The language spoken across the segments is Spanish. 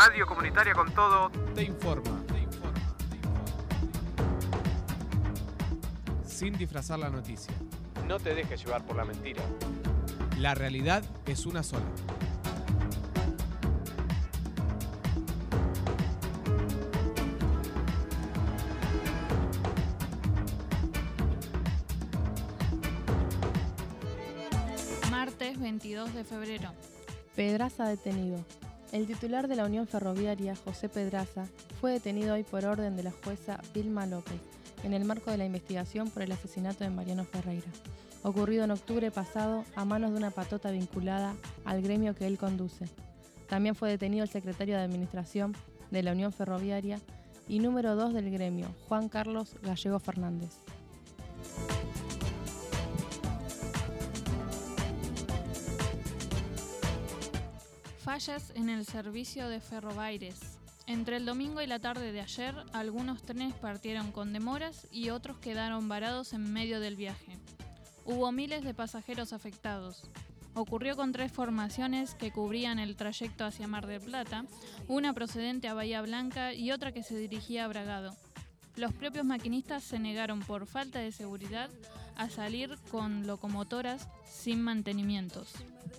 Radio Comunitaria con Todo te informa. Sin disfrazar la noticia. No te dejes llevar por la mentira. La realidad es una sola. Martes 22 de febrero. Pedraza detenido. El titular de la Unión Ferroviaria, José Pedraza, fue detenido hoy por orden de la jueza Vilma López, en el marco de la investigación por el asesinato de Mariano Ferreira, ocurrido en octubre pasado a manos de una patota vinculada al gremio que él conduce. También fue detenido el secretario de Administración de la Unión Ferroviaria y número 2 del gremio, Juan Carlos Gallego Fernández. Fallas en el servicio de Ferrobaires. Entre el domingo y la tarde de ayer, algunos trenes partieron con demoras y otros quedaron varados en medio del viaje. Hubo miles de pasajeros afectados. Ocurrió con 3 formaciones que cubrían el trayecto hacia Mar del Plata, una procedente a Bahía Blanca y otra que se dirigía a Bragado. Los propios maquinistas se negaron por falta de seguridad a salir con locomotoras sin mantenimientos.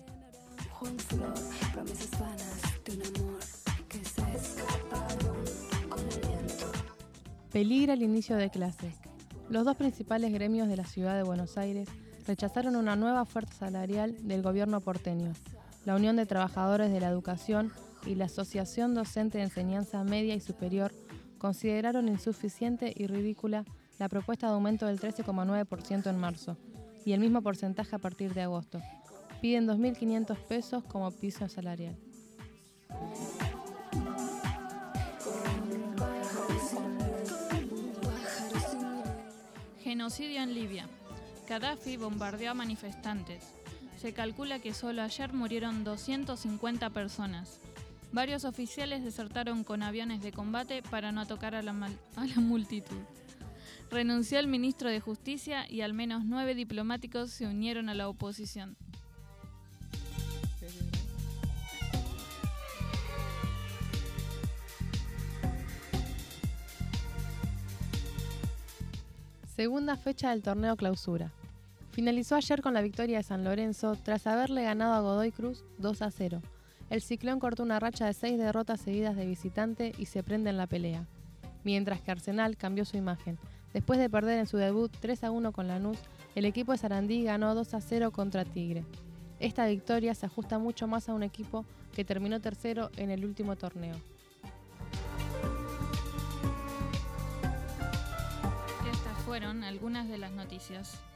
Promesas vanas de un amor que se escaparon con el viento. Peligra el inicio de clases. Los 2 principales gremios de la ciudad de Buenos Aires rechazaron una nueva oferta salarial del gobierno porteño. La Unión de Trabajadores de la Educación y la Asociación Docente de Enseñanza Media y Superior consideraron insuficiente y ridícula la propuesta de aumento del 13,9% en marzo y el mismo porcentaje a partir de agosto. Piden 2.500 pesos como piso salarial. Genocidio en Libia. Gaddafi bombardeó a manifestantes. Se calcula que solo ayer murieron 250 personas. Varios oficiales desertaron con aviones de combate para no tocar a la multitud. Renunció el ministro de Justicia y al menos 9 diplomáticos se unieron a la oposición. Segunda fecha del torneo Clausura. Finalizó ayer con la victoria de San Lorenzo tras haberle ganado a Godoy Cruz 2-0. El Ciclón cortó una racha de 6 derrotas seguidas de visitante y se prende en la pelea. Mientras que Arsenal cambió su imagen. Después de perder en su debut 3-1 con Lanús, el equipo de Sarandí ganó 2-0 contra Tigre. Esta victoria se ajusta mucho más a un equipo que terminó tercero en el último torneo. Fueron algunas de las noticias.